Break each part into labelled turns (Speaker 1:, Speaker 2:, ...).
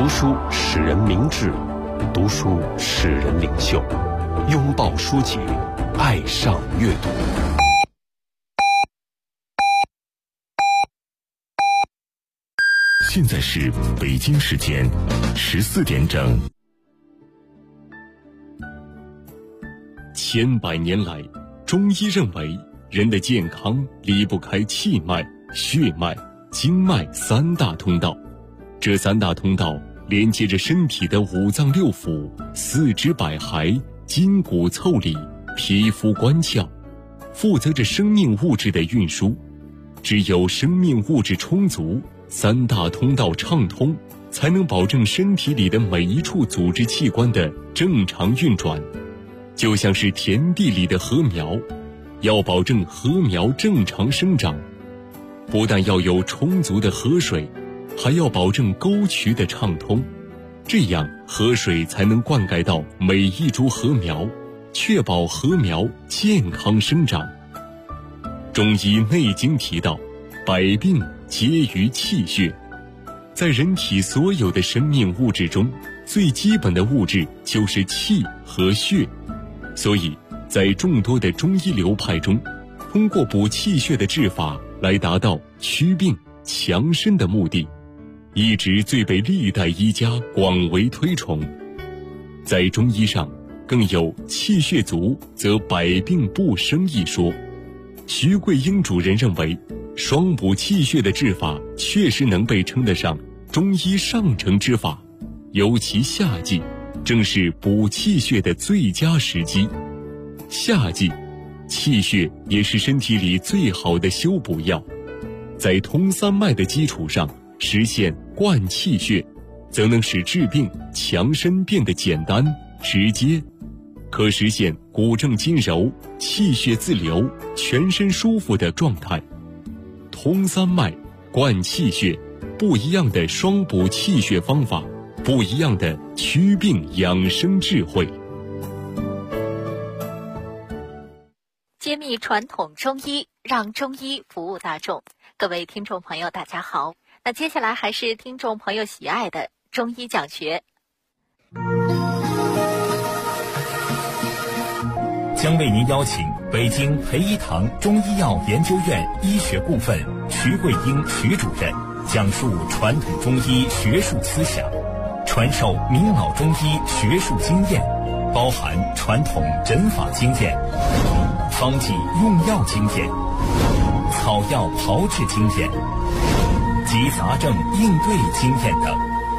Speaker 1: 读书使人明智，读书使人领袖。拥抱书籍，爱上阅读。
Speaker 2: 现在是北京时间14点整。千百年来，中医认为人的健康离不开气脉、血脉、经脉三大通道。这三大通道连接着身体的五脏六腑、四肢百骸、筋骨腠理、皮肤关窍，负责着生命物质的运输。只有生命物质充足，三大通道畅通，才能保证身体里的每一处组织器官的正常运转。就像是田地里的禾苗，要保证禾苗正常生长，不但要有充足的河水，还要保证沟渠的畅通，这样河水才能灌溉到每一株禾苗，确保禾苗健康生长。中医《内经》提到，百病皆于气血。在人体所有的生命物质中，最基本的物质就是气和血。所以在众多的中医流派中，通过补气血的治法来达到祛病强身的目的，一直最被历代医家广为推崇。在中医上更有气血足则百病不生一说。徐桂英主任认为，双补气血的治法确实能被称得上中医上乘之法，尤其夏季正是补气血的最佳时机。夏季气血也是身体里最好的修补药，在通三脉的基础上实现灌气血，则能使治病强身变得简单直接，可实现骨正筋柔、气血自流、全身舒服的状态。通三脉、灌气血，不一样的双补气血方法，不一样的祛病养生智慧。
Speaker 3: 揭秘传统中医，让中医服务大众。各位听众朋友大家好，那接下来还是听众朋友喜爱的中医讲学，
Speaker 4: 将为您邀请北京培一堂中医药研究院医学部分徐桂英徐主任讲述传统中医学术思想，传授名老中医学术经验，包含传统诊法经验、方剂用药经验、草药炮制经验及杂症应对经验等。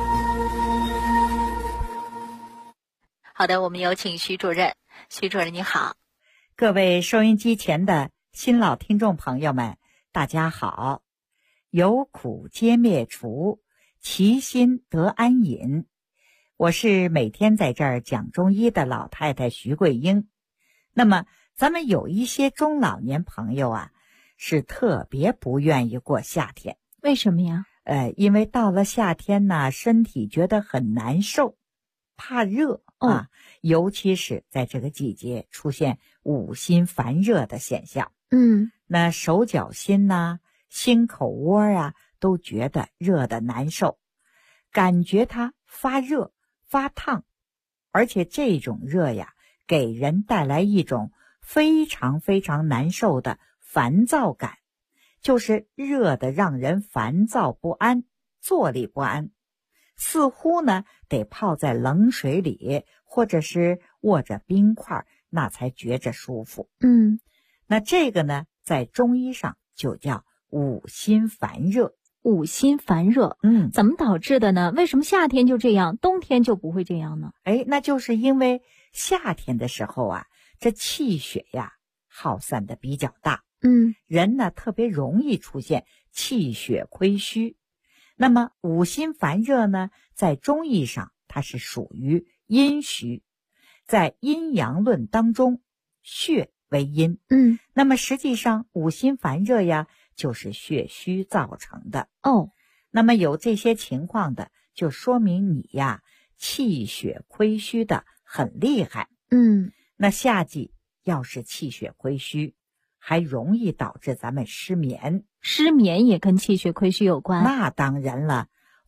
Speaker 3: 好的，我们有请徐主任。徐主任你好。
Speaker 5: 各位收音机前的新老听众朋友们，大家好。有苦皆灭除，其心得安隐。我是每天在这儿讲中医的老太太徐桂英。那么咱们有一些中老年朋友啊，是特别不愿意过夏天。
Speaker 6: 为什么呀？
Speaker 5: 因为到了夏天呢，身体觉得很难受，怕热啊，尤其是在这个季节出现五心烦热的现象。那手脚心呐、心口窝啊，都觉得热的难受，感觉它发热发烫，而且这种热呀，给人带来一种非常非常难受的烦躁感，就是热的让人烦躁不安，坐立不安，似乎呢得泡在冷水里，或者是握着冰块，那才觉着舒服。那这个呢，在中医上就叫五心烦热。
Speaker 6: 五心烦热，怎么导致的呢？为什么夏天就这样，冬天就不会这样呢？
Speaker 5: 那就是因为夏天的时候啊，这气血呀耗散的比较大，人呢特别容易出现气血亏虚。那么五心烦热呢，在中医上它是属于阴虚，在阴阳论当中，血为阴，那么实际上五心烦热呀，就是血虚造成的。那么有这些情况的，就说明你呀气血亏虚的很厉害。那夏季要是气血亏虚，还容易导致咱们失眠。
Speaker 6: 失眠也跟气血亏虚有关？
Speaker 5: 那当然了，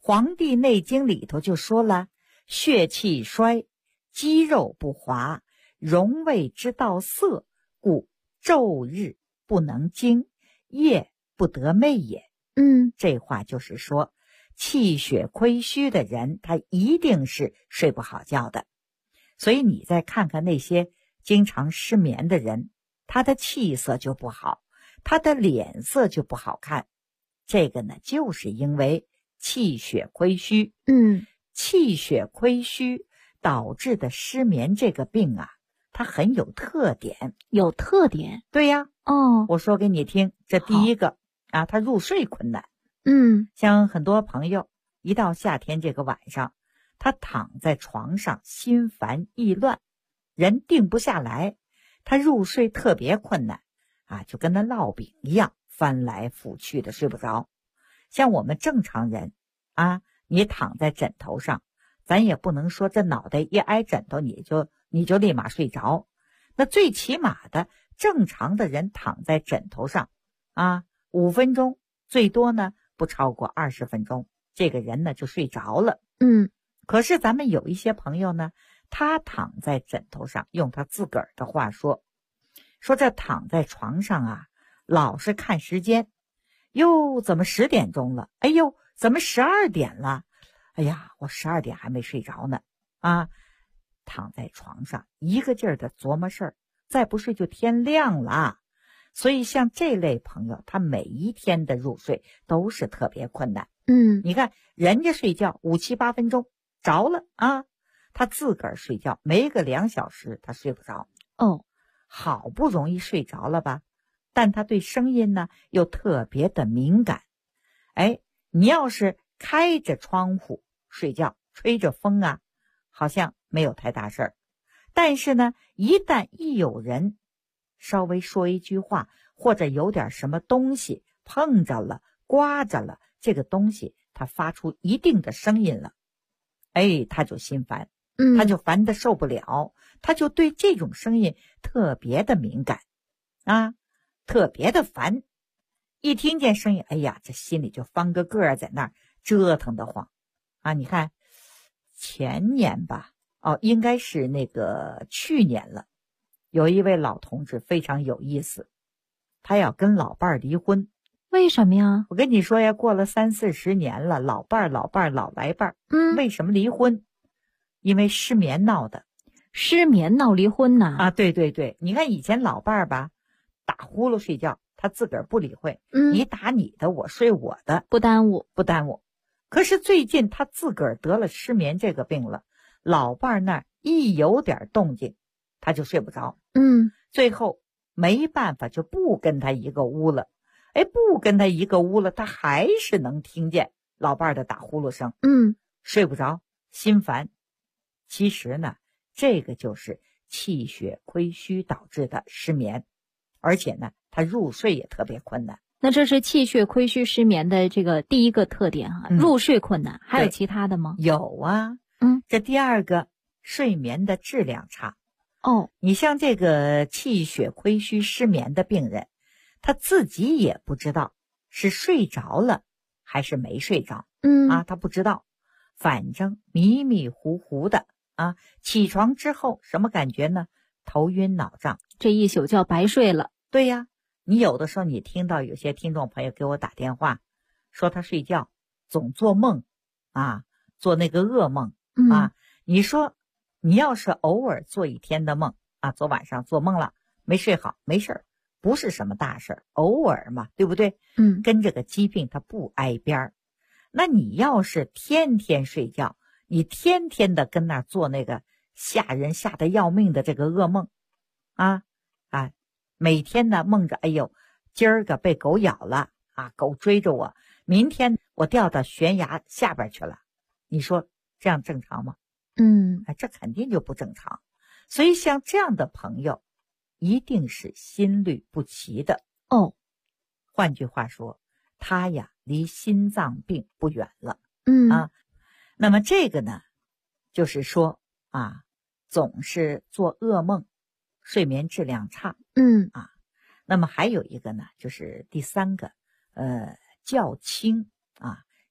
Speaker 5: 黄帝内经里头就说了，血气衰，肌肉不滑，荣卫之道色，故昼日不能精，夜不得寐也。这话就是说，气血亏虚的人，他一定是睡不好觉的。所以你再看看那些经常失眠的人，他的气色就不好，他的脸色就不好看。这个呢，就是因为气血亏虚。气血亏虚导致的失眠这个病啊，它很有特点。
Speaker 6: 有特点？
Speaker 5: 对呀。
Speaker 6: 哦，
Speaker 5: 我说给你听，这第一个啊，他入睡困难。像很多朋友一到夏天这个晚上，他躺在床上心烦意乱，人定不下来，他入睡特别困难啊，就跟那烙饼一样翻来覆去的睡不着。像我们正常人啊，你躺在枕头上，咱也不能说这脑袋一挨枕头你就立马睡着。那最起码的正常的人躺在枕头上啊，5分钟，最多呢不超过20分钟，这个人呢就睡着了。可是咱们有一些朋友呢，他躺在枕头上，用他自个儿的话说这躺在床上啊，老是看时间，哟，怎么10点钟了？哎呦，怎么12点了？哎呀，我12点还没睡着呢。啊，躺在床上一个劲儿的琢磨事儿，再不睡就天亮了。所以像这类朋友，他每一天的入睡都是特别困难。你看人家睡觉5、7、8分钟着了啊，他自个儿睡觉没个2小时他睡不着。好不容易睡着了吧，但他对声音呢又特别的敏感。你要是开着窗户睡觉，吹着风啊，好像没有太大事儿。但是呢，一旦有人稍微说一句话，或者有点什么东西碰着了、刮着了，这个东西它发出一定的声音了，他就心烦，他就烦得受不了，他就对这种声音特别的敏感啊，特别的烦。一听见声音，哎呀，这心里就翻个个儿，在那儿折腾得慌啊！你看前年吧，应该是那个去年了，有一位老同志非常有意思，他要跟老伴儿离婚。
Speaker 6: 为什么呀？
Speaker 5: 我跟你说呀，过了30、40年了，老伴儿老来伴儿，为什么离婚？因为失眠闹的。
Speaker 6: 失眠闹离婚呢？
Speaker 5: 啊，对对对，你看以前老伴儿吧，打呼噜睡觉，他自个儿不理会，你打你的，我睡我的，
Speaker 6: 不耽误。
Speaker 5: 可是最近他自个儿得了失眠这个病了，老伴儿那儿一有点动静，他就睡不着。最后没办法，就不跟他一个屋了。不跟他一个屋了，他还是能听见老伴儿的打呼噜声。睡不着，心烦。其实呢，这个就是气血亏虚导致的失眠，而且呢，他入睡也特别困难。
Speaker 6: 那这是气血亏虚失眠的这个第一个特点啊，入睡困难。还有其他的吗？
Speaker 5: 有啊。这第二个，睡眠的质量差。你像这个气血亏虚失眠的病人，他自己也不知道是睡着了还是没睡着。他不知道，反正迷迷糊糊的啊。起床之后什么感觉呢？头晕脑胀，
Speaker 6: 这一宿觉白睡了。
Speaker 5: 对呀，你有的时候你听到有些听众朋友给我打电话，说他睡觉总做梦啊，做那个噩梦啊。你说你要是偶尔做一天的梦啊，昨晚上做梦了没睡好，没事儿，不是什么大事儿，偶尔嘛，对不对？跟这个疾病它不挨边儿。那你要是天天睡觉，你天天的跟那儿做那个吓人吓得要命的这个噩梦啊，每天呢梦着，哎呦，今儿个被狗咬了啊，狗追着我，明天我掉到悬崖下边去了，你说这样正常吗？这肯定就不正常。所以像这样的朋友一定是心律不齐的。换句话说，他呀离心脏病不远了。那么这个呢，就是说啊，总是做噩梦，睡眠质量差。那么还有一个呢，就是第三个，较轻啊，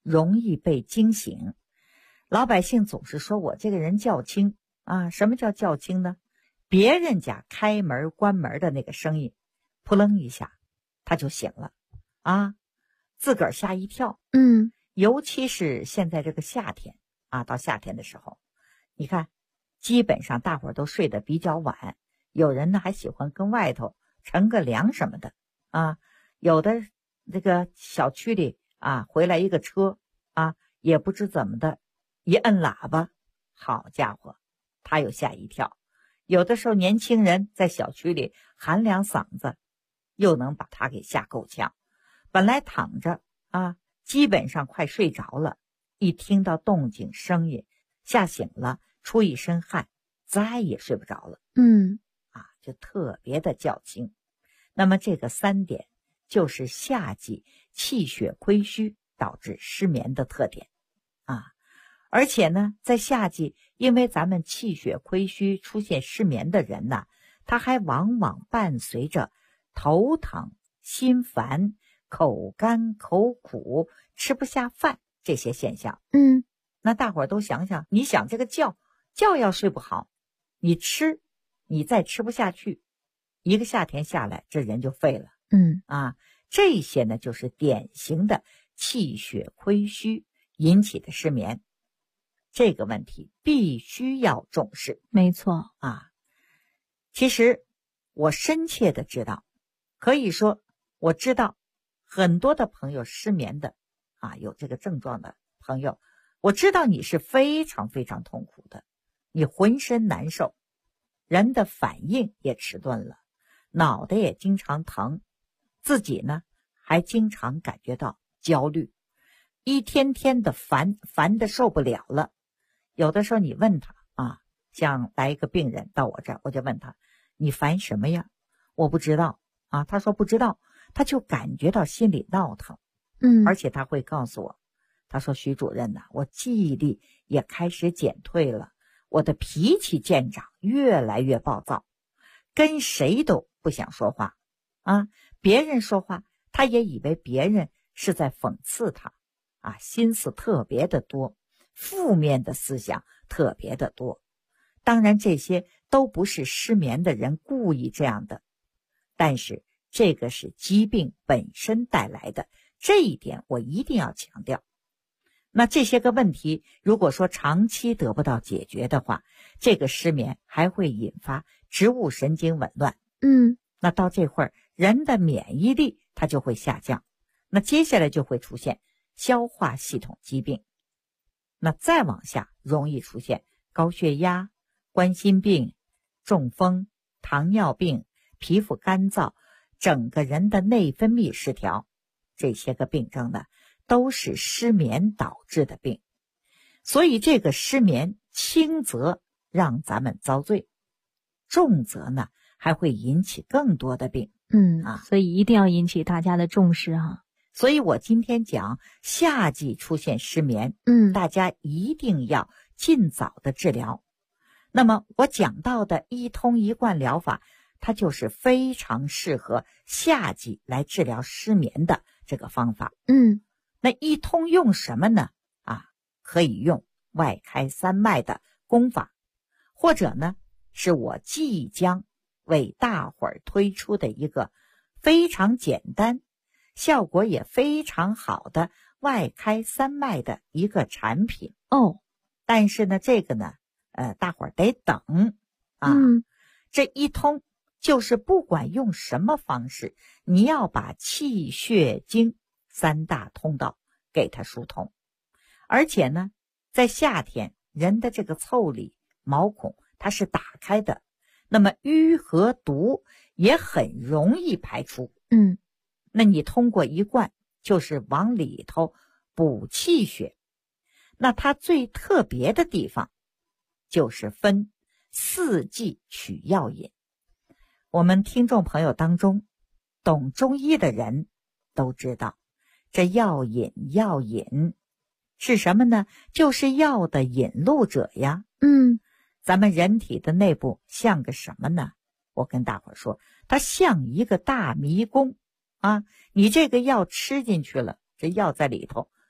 Speaker 5: 容易被惊醒。老百姓总是说我这个人较轻啊，什么叫较轻呢？别人家开门关门的那个声音，扑棱一下他就醒了啊，自个儿吓一跳。尤其是现在这个夏天啊，到夏天的时候，你看基本上大伙儿都睡得比较晚，有人呢还喜欢跟外头乘个凉什么的啊，有的这个小区里啊回来一个车啊，也不知怎么的一摁喇叭，好家伙他又吓一跳。有的时候年轻人在小区里喊两嗓子，又能把他给吓够呛。本来躺着啊，基本上快睡着了，一听到动静声音吓醒了，出一身汗，再也睡不着了。就特别的较轻。那么这个3点就是夏季气血亏虚导致失眠的特点啊。而且呢，在夏季，因为咱们气血亏虚出现失眠的人呢，他还往往伴随着头疼、心烦、口干口苦、吃不下饭这些现象。那大伙儿都想想，你想这个觉要睡不好，你再吃不下去，一个夏天下来，这人就废了。这些呢就是典型的气血亏虚引起的失眠。这个问题必须要重视。
Speaker 6: 没错
Speaker 5: 啊，其实我深切的知道，可以说我知道很多的朋友失眠的啊，有这个症状的朋友，我知道你是非常非常痛苦的，你浑身难受，人的反应也迟钝了，脑袋也经常疼，自己呢还经常感觉到焦虑，一天天的烦的受不了了。有的时候你问他啊，像来一个病人到我这儿，我就问他，你烦什么呀？我不知道啊。他说不知道，他就感觉到心里闹腾。而且他会告诉我，他说徐主任呐，我记忆力也开始减退了，我的脾气渐长，越来越暴躁，跟谁都不想说话啊。别人说话，他也以为别人是在讽刺他啊，心思特别的多，负面的思想特别的多。当然这些都不是失眠的人故意这样的，但是这个是疾病本身带来的，这一点我一定要强调。那这些个问题如果说长期得不到解决的话，这个失眠还会引发植物神经紊乱。那到这会儿人的免疫力它就会下降，那接下来就会出现消化系统疾病，那再往下容易出现高血压、冠心病、中风、糖尿病、皮肤干燥，整个人的内分泌失调，这些个病症呢都是失眠导致的病。所以这个失眠轻则让咱们遭罪，重则呢还会引起更多的病。
Speaker 6: 所以一定要引起大家的重视啊。
Speaker 5: 所以我今天讲夏季出现失眠，大家一定要尽早的治疗。那么我讲到的一通一贯疗法，它就是非常适合夏季来治疗失眠的这个方法。那一通用什么呢？可以用外开三脉的功法，或者呢是我即将为大伙儿推出的一个非常简单效果也非常好的外开三脉的一个产品。但是呢这个呢大伙儿得等啊。这一通就是不管用什么方式，你要把气血经3大通道给它疏通。而且呢在夏天人的这个腠理毛孔它是打开的，那么瘀和毒也很容易排出。那你通过一灌就是往里头补气血。那它最特别的地方就是分4季取药饮。我们听众朋友当中懂中医的人都知道，这药饮是什么呢？就是药的引路者呀。咱们人体的内部像个什么呢？我跟大伙说，它像一个大迷宫啊。你这个药吃进去了，这药在里头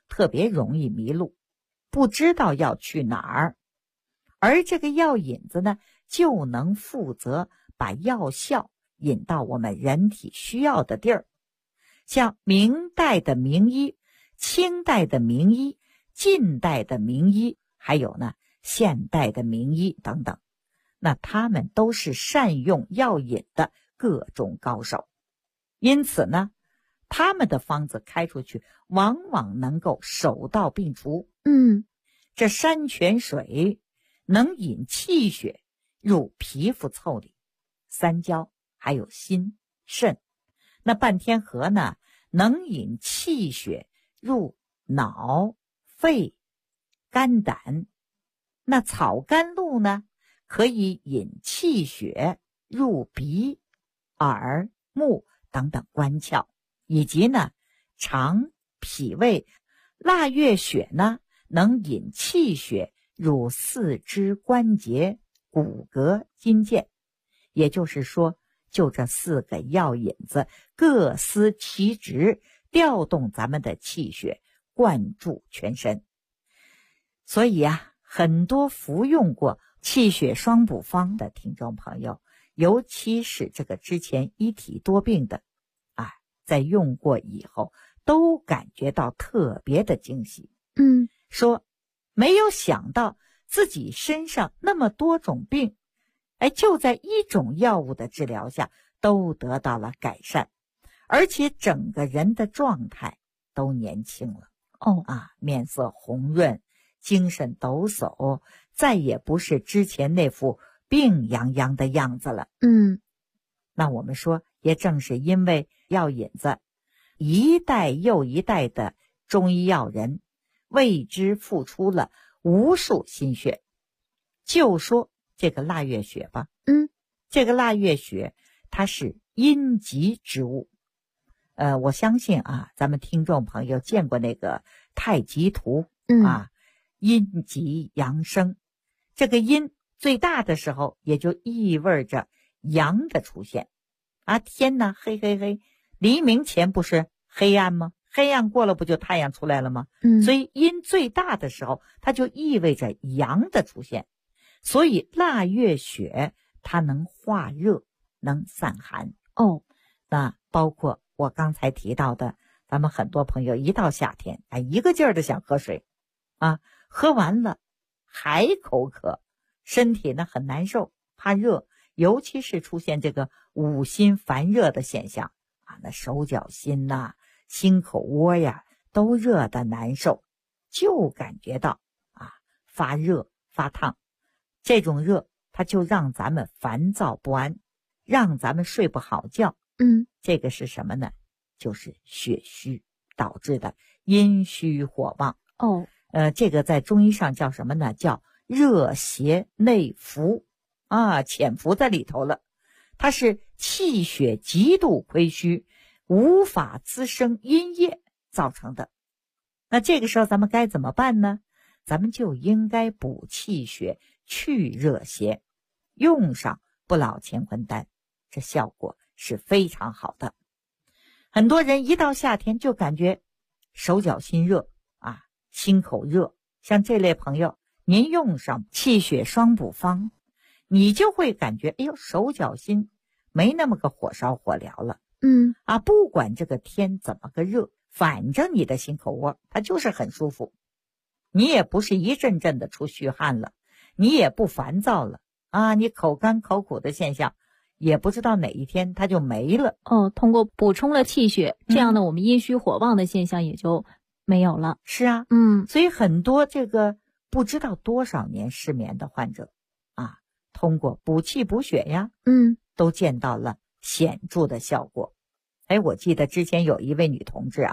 Speaker 5: 特别容易迷路，不知道要去哪儿。而这个药引子呢，就能负责把药效引到我们人体需要的地儿。像明代的名医、清代的名医、近代的名医，还有呢现代的名医等等，那他们都是善用药引的各种高手。因此呢，他们的方子开出去往往能够手到病除。这山泉水能引气血入皮肤腠理，三焦还有心肾。那半天河呢，能引气血入脑肺肝胆。那草甘露呢，可以引气血入鼻耳目等等关窍，以及呢肠脾胃。腊月血呢，能引气血入四肢关节骨骼筋腱。也就是说，就这4个药引子各司其职，调动咱们的气血，灌注全身。所以啊，很多服用过气血双补方的听众朋友，尤其是这个之前一体多病的在用过以后都感觉到特别的惊喜。说没有想到自己身上那么多种病，就在一种药物的治疗下都得到了改善，而且整个人的状态都年轻了。面色红润，精神抖擞，再也不是之前那副病殃殃的样子了。那我们说，也正是因为药引子，一代又一代的中医药人为之付出了无数心血。就说这个腊月血吧，这个腊月血它是阴极之物。我相信咱们听众朋友见过那个太极图阴极阳生。这个阴最大的时候，也就意味着阳的出现。天呢黑黑黑，黎明前不是黑暗吗？黑暗过了不就太阳出来了吗？所以阴最大的时候，它就意味着阳的出现。所以腊月血它能化热，能散寒。那包括我刚才提到的，咱们很多朋友一到夏天一个劲儿的想喝水喝完了还口渴，身体呢很难受，怕热，尤其是出现这个五心烦热的现象那手脚心心口窝呀都热得难受，就感觉到发热发烫。这种热它就让咱们烦躁不安，让咱们睡不好觉。这个是什么呢？就是血虚导致的阴虚火旺。这个在中医上叫什么呢？叫热邪内伏潜伏在里头了。它是气血极度亏虚，无法滋生阴液造成的。那这个时候咱们该怎么办呢？咱们就应该补气血，去热邪，用上不老乾坤丹，这效果是非常好的。很多人一到夏天就感觉手脚心热心口热，像这类朋友，您用上气血双补方，你就会感觉手脚心没那么个火烧火燎了。不管这个天怎么个热，反正你的心口窝它就是很舒服，你也不是一阵阵的出虚汗了，你也不烦躁了你口干口苦的现象也不知道哪一天它就没了。
Speaker 6: 通过补充了气血，这样的我们阴虚火旺的现象也就没有了。
Speaker 5: 是所以很多这个不知道多少年失眠的患者通过补气补血呀都见到了显著的效果。我记得之前有一位女同志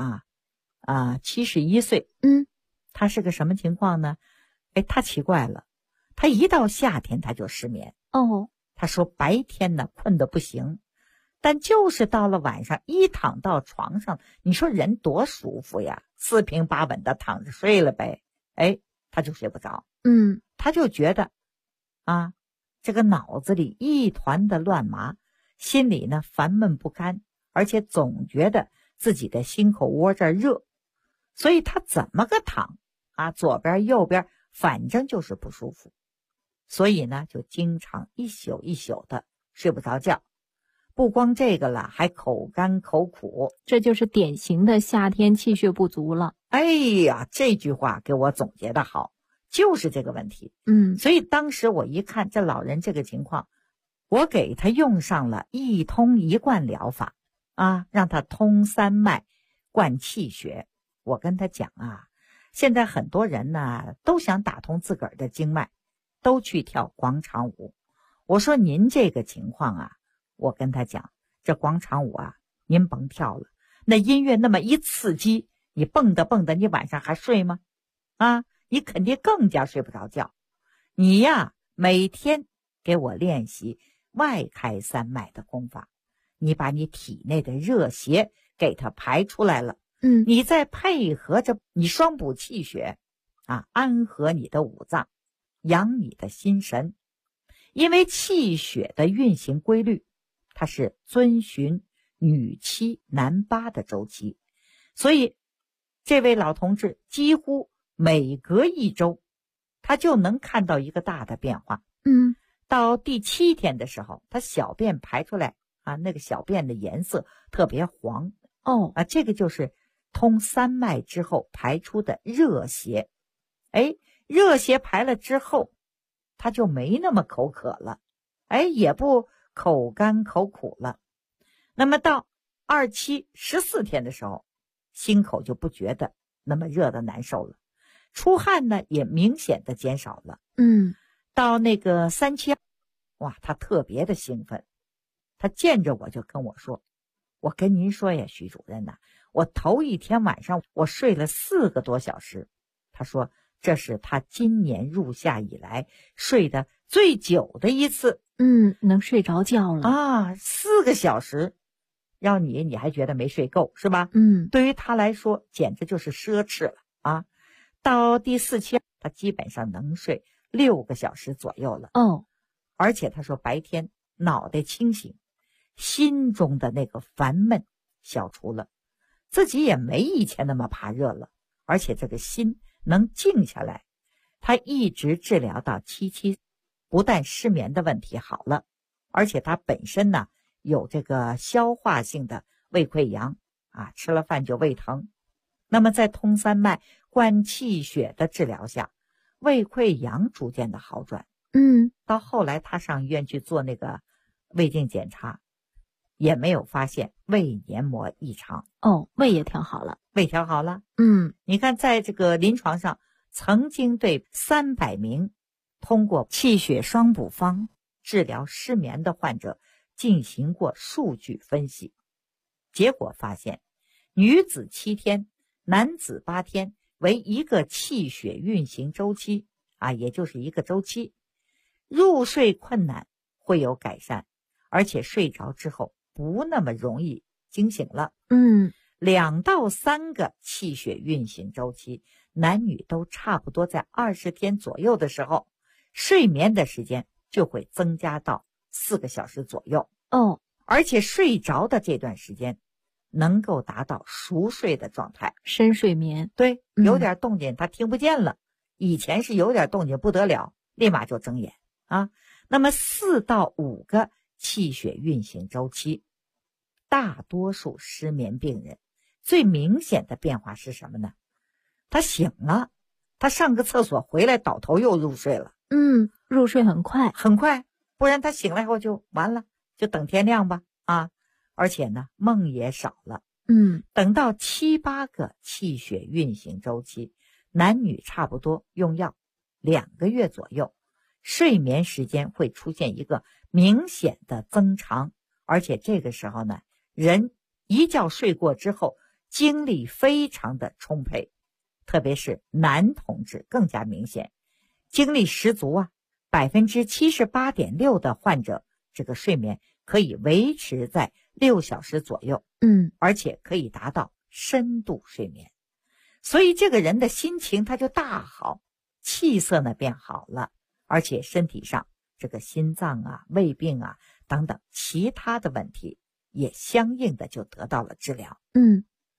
Speaker 5: 71岁她是个什么情况呢？她奇怪了，她一到夏天她就失眠。她说白天呢困得不行，但就是到了晚上一躺到床上，你说人多舒服呀，四平八稳的躺着睡了呗，她就睡不着。她就觉得这个脑子里一团的乱麻，心里呢烦闷不堪，而且总觉得自己的心口窝这儿热。 所以他怎么个躺啊，左边右边反正就是不舒服，所以呢就经常一宿一宿的睡不着觉。不光这个了，还口干口苦，
Speaker 6: 这就是典型的夏天气血不足了。
Speaker 5: 哎呀，这句话给我总结的好，就是这个问题。所以当时我一看这老人这个情况，我给他用上了一通一贯疗法啊，让他通三脉贯气血。我跟他讲啊，现在很多人呢都想打通自个儿的经脉，都去跳广场舞。我说您这个情况啊，我跟他讲，这广场舞啊您甭跳了，那音乐那么一刺激，你蹦跶蹦跶，你晚上还睡吗？啊，你肯定更加睡不着觉。你呀每天给我练习外开三脉的功法，你把你体内的热邪给它排出来了，你再配合着你双补气血啊，安和你的五脏，养你的心神。因为气血的运行规律，它是遵循女七男八的周期，所以这位老同志几乎每隔一周他就能看到一个大的变化。到第7天的时候，他小便排出来啊，那个小便的颜色特别黄这个就是通三脉之后排出的热邪。热邪排了之后，他就没那么口渴了，也不口干口苦了。那么到27、14天的时候，心口就不觉得那么热的难受了，出汗呢也明显的减少了。到那个3期，哇，他特别的兴奋，他见着我就跟我说，我跟您说呀，徐主任呐，我头一天晚上我睡了4个多小时。他说这是他今年入夏以来睡得最久的一次。
Speaker 6: 能睡着觉了
Speaker 5: 啊，4个小时，要你还觉得没睡够是吧？对于他来说简直就是奢侈了啊。到第4期，他基本上能睡6个小时左右了。而且他说白天脑袋清醒，心中的那个烦闷消除了，自己也没以前那么怕热了，而且这个心能静下来。他一直治疗到7期，不但失眠的问题好了，而且他本身呢有这个消化性的胃溃疡啊，吃了饭就胃疼。那么在通三脉灌气血的治疗下，胃溃疡逐渐的好转。到后来他上医院去做那个胃镜检查，也没有发现胃黏膜异常。
Speaker 6: 胃也调好了。
Speaker 5: 胃调好了。你看在这个临床上曾经对300名通过气血双补方治疗失眠的患者进行过数据分析，结果发现女子7天，男子8天为一个气血运行周期啊，也就是一个周期。入睡困难会有改善，而且睡着之后不那么容易惊醒了。2到3个气血运行周期，男女都差不多在20天左右的时候，睡眠的时间就会增加到4个小时左右。而且睡着的这段时间能够达到熟睡的状态，
Speaker 6: 深睡眠。
Speaker 5: 对，有点动静他听不见了，以前是有点动静不得了，立马就睁眼啊。那么4到5个气血运行周期，大多数失眠病人最明显的变化是什么呢？他醒了，他上个厕所回来倒头又入睡了。
Speaker 6: 入睡很快，
Speaker 5: 不然他醒了以后就完了，就等天亮吧啊！而且呢，梦也少了。等到7、8个气血运行周期，男女差不多用药2个月左右，睡眠时间会出现一个明显的增长，而且这个时候呢，人一觉睡过之后，精力非常的充沛，特别是男同志更加明显，精力十足啊。78.6% 的患者这个睡眠可以维持在6小时左右，而且可以达到深度睡眠。所以这个人的心情他就大好，气色呢变好了，而且身体上这个心脏啊、胃病啊等等其他的问题也相应的就得到了治疗。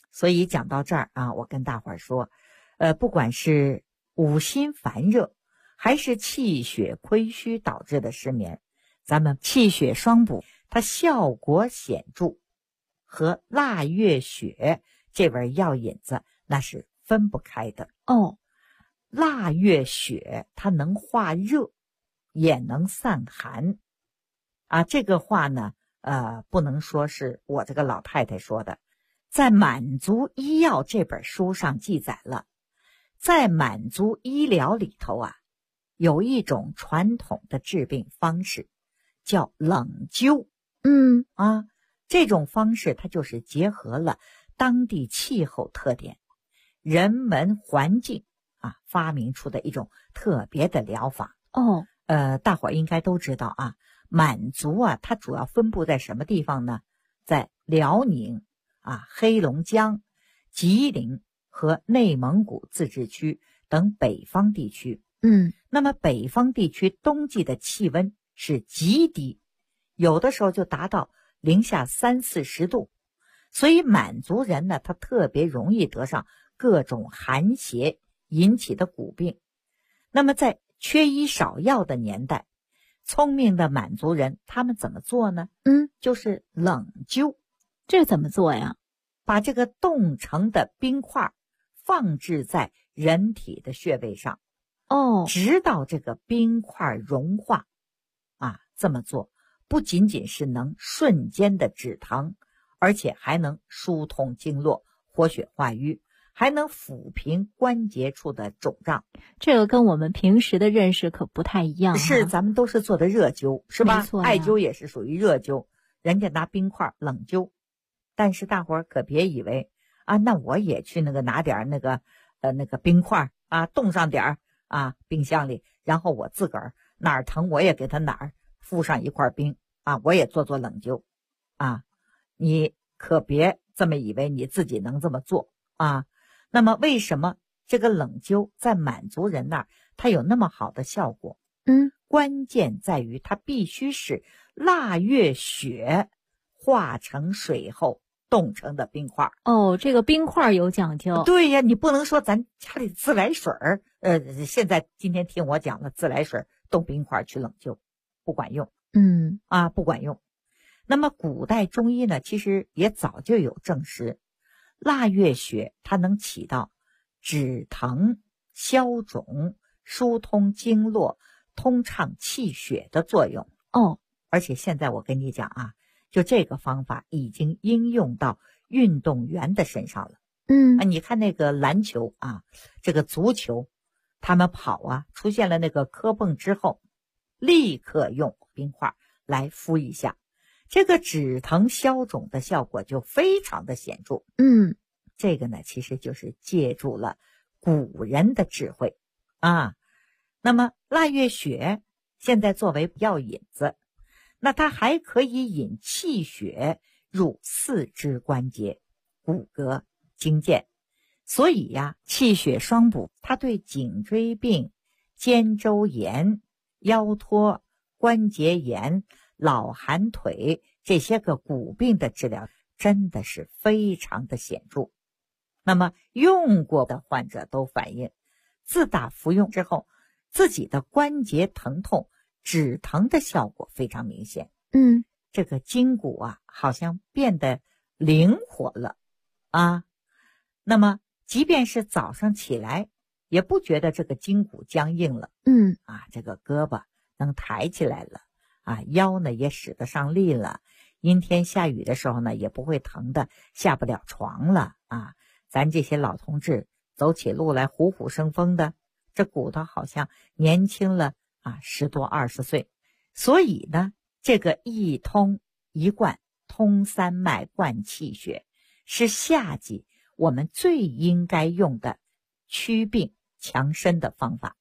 Speaker 5: 所以讲到这儿啊，我跟大伙儿说，不管是五心烦热，还是气血亏虚导致的失眠，咱们气血双补，它效果显著，和腊月雪这味药引子那是分不开的。腊月雪它能化热，也能散寒。这个话呢，不能说是我这个老太太说的，在《满族医药》这本书上记载了，在满族医疗里头有一种传统的治病方式，叫冷灸。这种方式它就是结合了当地气候特点、人文环境发明出的一种特别的疗法。大伙儿应该都知道满族它主要分布在什么地方呢？在辽宁黑龙江、吉林和内蒙古自治区等北方地区。那么北方地区冬季的气温是极低，有的时候就达到零下30-40度，所以满族人呢，他特别容易得上各种寒邪引起的骨病。那么在缺医少药的年代，聪明的满族人他们怎么做呢？就是冷灸。
Speaker 6: 这怎么做呀？
Speaker 5: 把这个冻成的冰块放置在人体的穴位上，直到这个冰块融化。这么做不仅仅是能瞬间的止疼，而且还能疏通经络、活血化瘀，还能抚平关节处的肿胀。
Speaker 6: 这个跟我们平时的认识可不太一样。
Speaker 5: 是，咱们都是做的热灸，是吧？
Speaker 6: 没错，
Speaker 5: 艾灸也是属于热灸，人家拿冰块冷灸。但是大伙儿可别以为那我也去拿点那个冰块冻上点冰箱里，然后我自个儿哪儿疼我也给他哪儿附上一块冰我也做冷灸你可别这么以为你自己能这么做那么为什么这个冷灸在满族人那儿它有那么好的效果？关键在于它必须是腊月雪化成水后冻成的冰块。
Speaker 6: 这个冰块有讲究。
Speaker 5: 对呀，你不能说咱家里自来水现在今天听我讲了自来水冻冰块去冷灸不管用。不管用。那么古代中医呢，其实也早就有证实，腊月雪它能起到止疼、消肿、疏通经络、通畅气血的作用。而且现在我跟你讲就这个方法已经应用到运动员的身上了。你看那个篮球这个足球，他们跑出现了那个磕碰之后，立刻用冰块来敷一下，这个止疼消肿的效果就非常的显著。这个呢其实就是借助了古人的智慧那么腊月雪现在作为药引子，那它还可以引气血入四肢关节、骨骼、筋腱。所以气血双补，它对颈椎病、肩周炎、腰托、关节炎、老寒腿这些个骨病的治疗真的是非常的显著。那么用过的患者都反映，自打服用之后，自己的关节疼痛止疼的效果非常明显。这个筋骨好像变得灵活了那么即便是早上起来也不觉得这个筋骨僵硬了。这个胳膊能抬起来了腰呢也使得上力了，阴天下雨的时候呢也不会疼的下不了床了咱这些老同志走起路来虎虎生风的，这骨头好像年轻了10多20岁。所以呢，这个一通一贯通三脉贯气血是夏季我们最应该用的祛病强身的方法。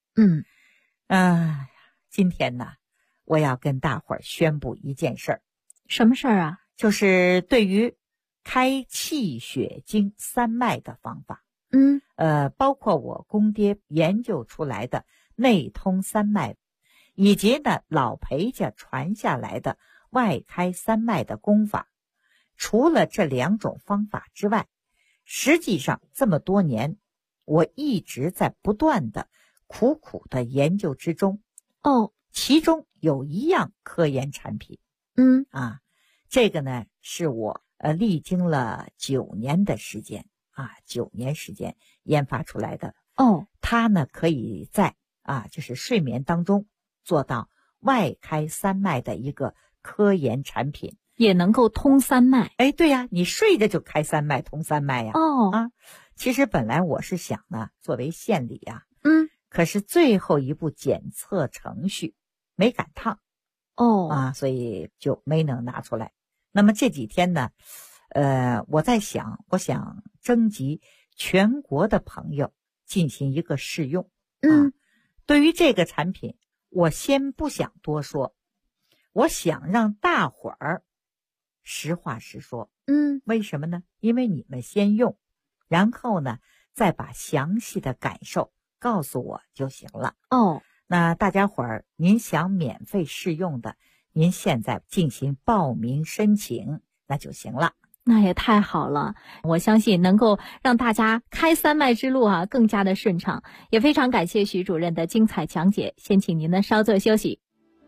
Speaker 5: 今天呢我要跟大伙儿宣布一件事儿。
Speaker 6: 什么事儿
Speaker 5: 就是对于开气血经三脉的方法。包括我公爹研究出来的内通三脉，以及呢老裴家传下来的外开三脉的功法。除了这2种方法之外， 实际上这么多年，我一直在不断的苦苦的研究之中。其中有一样科研产品，这个呢是我历经了9年的时间，9年时间研发出来的。它呢可以在就是睡眠当中做到外开三脉的一个科研产品。
Speaker 6: 也能够通三脉。
Speaker 5: 对呀，你睡着就开三脉通三脉呀。其实本来我是想呢作为献礼可是最后一步检测程序没赶趟所以就没能拿出来。那么这几天呢我想征集全国的朋友进行一个试用。对于这个产品我先不想多说，我想让大伙儿实话实说。为什么呢？因为你们先用，然后呢再把详细的感受告诉我就行了。那大家伙儿您想免费试用的，您现在进行报名申请那就行了。
Speaker 6: 那也太好了，我相信能够让大家开三脉之路更加的顺畅。也非常感谢徐主任的精彩讲解，先请您呢稍作休息。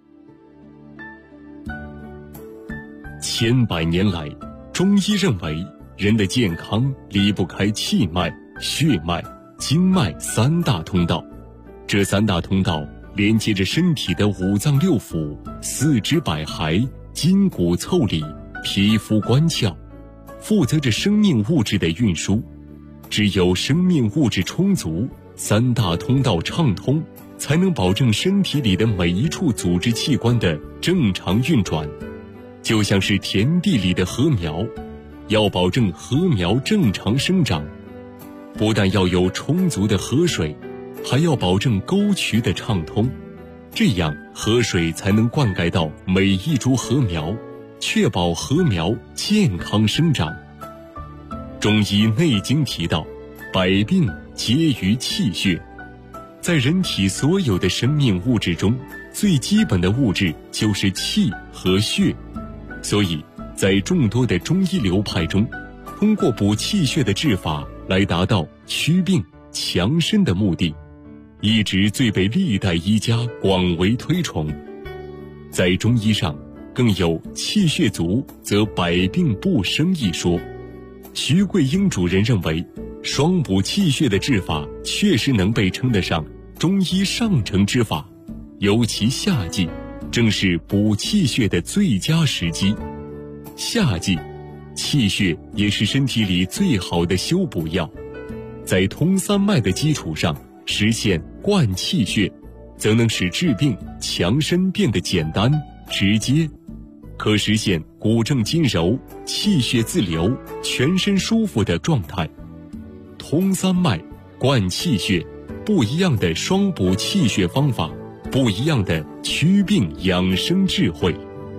Speaker 2: 千百年来，中医认为人的健康离不开气脉、血脉、经脉3大通道。这3大通道连接着身体的5脏6腑、四肢百骸、筋骨腠理、皮肤关窍，负责着生命物质的运输。只有生命物质充足，3大通道畅通，才能保证身体里的每一处组织器官的正常运转。就像是田地里的禾苗，要保证禾苗正常生长，不但要有充足的河水，还要保证沟渠的畅通，这样河水才能灌溉到每一株禾苗，确保禾苗健康生长。中医内经提到，百病皆于气血。在人体所有的生命物质中，最基本的物质就是气和血。所以在众多的中医流派中，通过补气血的治法来达到祛病强身的目的，一直最被历代医家广为推崇。在中医上更有气血足则百病不生一说。徐桂英主任认为，双补气血的治法确实能被称得上中医上乘之法，尤其夏季正是补气血的最佳时机。夏季气血也是身体里最好的修补药，在通三脉的基础上实现灌气血，则能使治病强身变得简单直接，可实现骨正筋柔、气血自流、全身舒服的状态。通三脉、灌气血，不一样的双补气血方法，不一样的祛病养生智慧。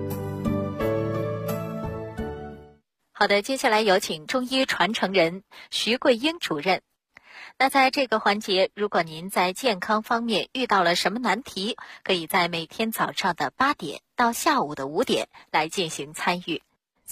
Speaker 3: 好的，接下来有请中医传承人徐桂英主任。那在这个环节，如果您在健康方面遇到了什么难题，可以在每天早上的8点到下午的5点来进行参与。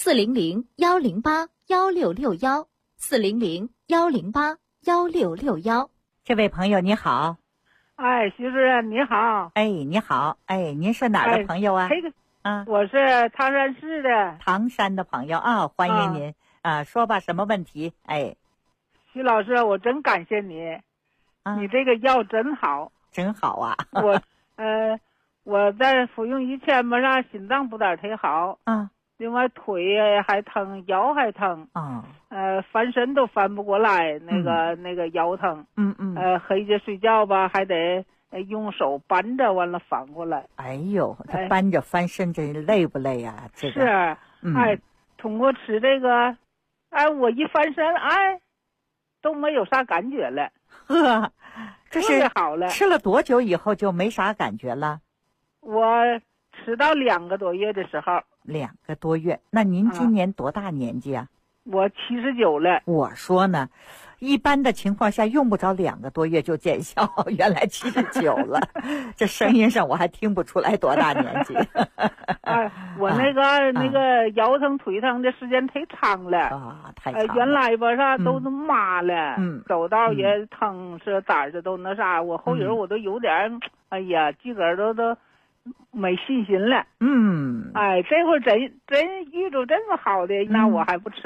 Speaker 6: 400-108-1661，400-108-1661。
Speaker 5: 这位朋友你好。
Speaker 7: 徐主任你好。
Speaker 5: 你好。您是哪儿的朋友啊？
Speaker 7: 我是唐山市的。
Speaker 5: 唐山的朋友欢迎您说吧，什么问题？
Speaker 7: 徐老师，我真感谢你，你这个药真好。
Speaker 5: 真好啊。
Speaker 7: 我在服用1天吧，让心脏不点忒好另外腿还疼，腰还疼翻身都翻不过来，那个腰疼黑夜睡觉吧还得用手扳着，完了反过来。
Speaker 5: 哎呦，他扳着翻身，这累不累啊？这个
Speaker 7: 是通过吃这个我一翻身都没有啥感觉了。
Speaker 5: 这是好了。吃了多久以后就没啥感觉了？
Speaker 7: 我吃到2个多月的时候。
Speaker 5: 2个多月，那您今年多大年纪啊？
Speaker 7: 我79了。
Speaker 5: 我说呢，一般的情况下用不着2个多月就见效，原来79了，这声音上我还听不出来多大年纪。
Speaker 7: 我那个腰疼腿疼的时间太长了
Speaker 5: 啊，太长了。
Speaker 7: 原来吧都是麻了，走道也疼，是胆子都那啥，我后人我都有点，哎呀，自个儿都没信心了。这会儿真遇着这么好的，那我还不吃？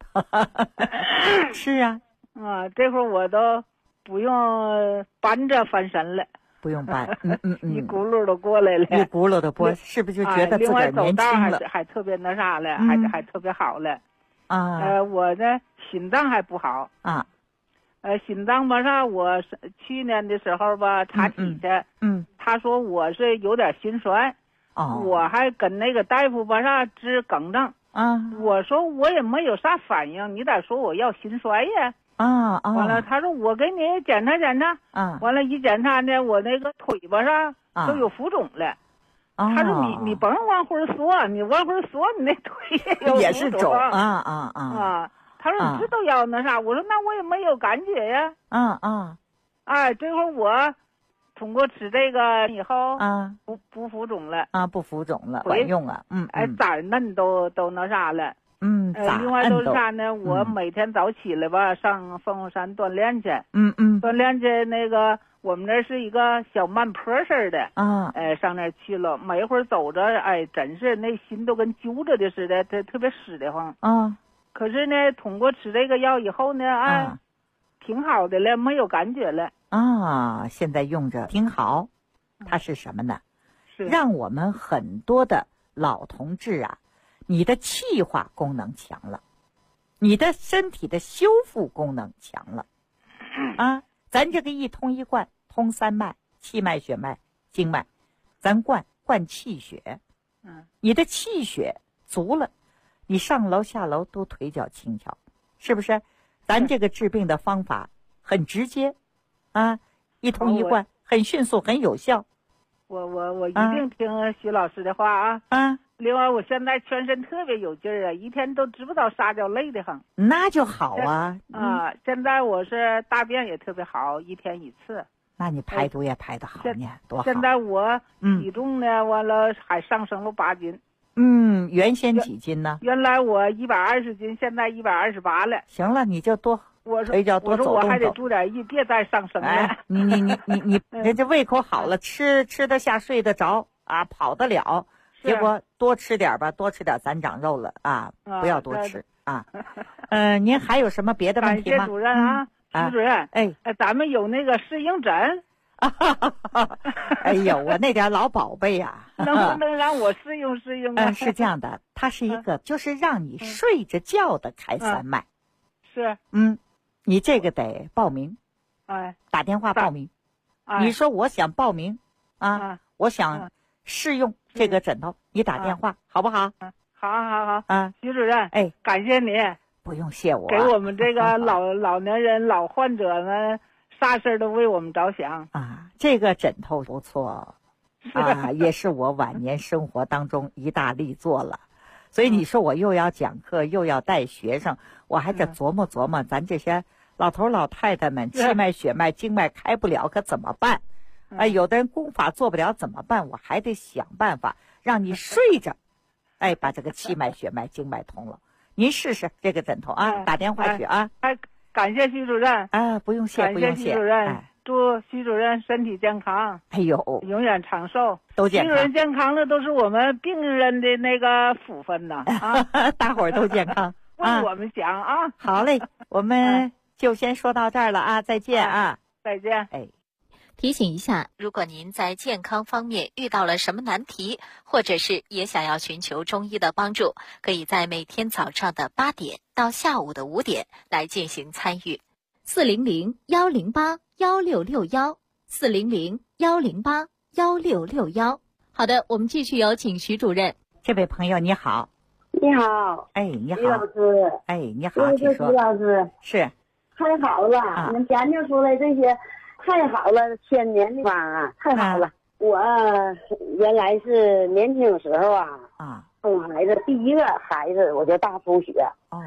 Speaker 5: 是啊。
Speaker 7: 这会儿我都不用搬着翻身了。
Speaker 5: 不用搬，
Speaker 7: 一轱辘都过来了，
Speaker 5: 一轱辘的过，是不是就觉得自个儿年轻了？
Speaker 7: 还特别那啥了，还特别好了。我呢心脏还不好啊。心脏吧啥，我是去年的时候吧查体去，他说我是有点心衰，我还跟那个大夫吧啥治梗症，我说我也没有啥反应，你咋说我要心衰呀？完了，他说我给你检查检查，完了，一检查呢，我那个腿吧上都有浮肿了。他说你甭往回缩，你往回缩，你那腿
Speaker 5: 也是肿
Speaker 7: 他说你这都要那啥，我说那我也没有感觉呀。这会儿我通过吃这个以后不浮肿了
Speaker 5: 不浮肿了，管用啊。
Speaker 7: 胆嫩都那啥了。另外都是啥呢？我每天早起来吧，上凤凰山锻炼去。锻炼去那个，我们那是一个小慢坡似的。上那儿去了，每会儿走着，真是那心都跟揪着的似的，特别湿得慌。可是呢，通过吃这个药以后呢，挺好的了，没有感觉了。
Speaker 5: 现在用着挺好。它是什么呢？
Speaker 7: 是
Speaker 5: 让我们很多的老同志啊。你的气化功能强了，你的身体的修复功能强了，咱这个一通一贯，通3脉，气脉、血脉、经脉，咱灌气血，你的气血足了，你上楼下楼都腿脚轻巧，是不是？咱这个治病的方法很直接，一通一贯，很迅速，很有效。
Speaker 7: 我一定听徐老师的话啊。另外，我现在全身特别有劲儿啊，一天都知不道啥叫累得很。
Speaker 5: 那就好啊。
Speaker 7: 现在我是大便也特别好，1天1次。
Speaker 5: 那你排毒也排得好呢，多好。
Speaker 7: 现在我体重呢，完了还上升了8斤。
Speaker 5: 原先几斤呢？
Speaker 7: 原来我120斤，现在128了。
Speaker 5: 行了，你就多。
Speaker 7: 我说
Speaker 5: 我
Speaker 7: 还得注点意，别再上升了。
Speaker 5: 你人家胃口好了，吃得下，睡得着跑得了。结果多吃点吧，多吃点咱长肉了不要多吃您还有什么别的问题吗？
Speaker 7: 感谢主任徐主任。咱们有那个适应诊。
Speaker 5: 哎呦，我那点老宝贝呀，
Speaker 7: 能不能让我适应适应啊？
Speaker 5: 是这样的，它是一个就是让你睡着觉的开3脉。
Speaker 7: 是。
Speaker 5: 你这个得报名。打电话报名。你说我想报名我想试用这个枕头，你打电话好不好？
Speaker 7: 好徐主任，感谢你。
Speaker 5: 不用谢我，
Speaker 7: 给我们这个老年人、老患者们，啥事都为我们着想
Speaker 5: 这个枕头不错也是我晚年生活当中一大力作了。所以你说我又要讲课，又要带学生，我还得琢磨琢磨，咱这些老头老太太们气脉、血脉、经脉开不了，可怎么办？有的人功法做不了怎么办？我还得想办法让你睡着，把这个气脉、血脉、经脉通了。您试试这个枕头打电话去
Speaker 7: 感谢徐主任
Speaker 5: 不用谢，不用谢。
Speaker 7: 徐主任，祝徐主任身体健康。永远长寿，
Speaker 5: 都健康。
Speaker 7: 徐主任健康的都是我们病人的那个福分呐
Speaker 5: 大伙儿都健康，
Speaker 7: 为我们想
Speaker 5: 好嘞，我们就先说到这儿了再见
Speaker 7: 再见。
Speaker 3: 提醒一下，如果您在健康方面遇到了什么难题，或者是也想要寻求中医的帮助，可以在每天早上的8点到下午的5点来进行参与。400-108-1661，400-108-1661。好的，我们继续有请徐主任。
Speaker 5: 这位朋友你好。
Speaker 8: 你好。
Speaker 5: 你好。
Speaker 8: 徐老师。
Speaker 5: 你好，请说。
Speaker 8: 徐老师。
Speaker 5: 是。
Speaker 8: 太好了，你们研究出来这些太好了，1000年的方太好了。我原来是年轻时候生孩子，第一个孩子我就大出血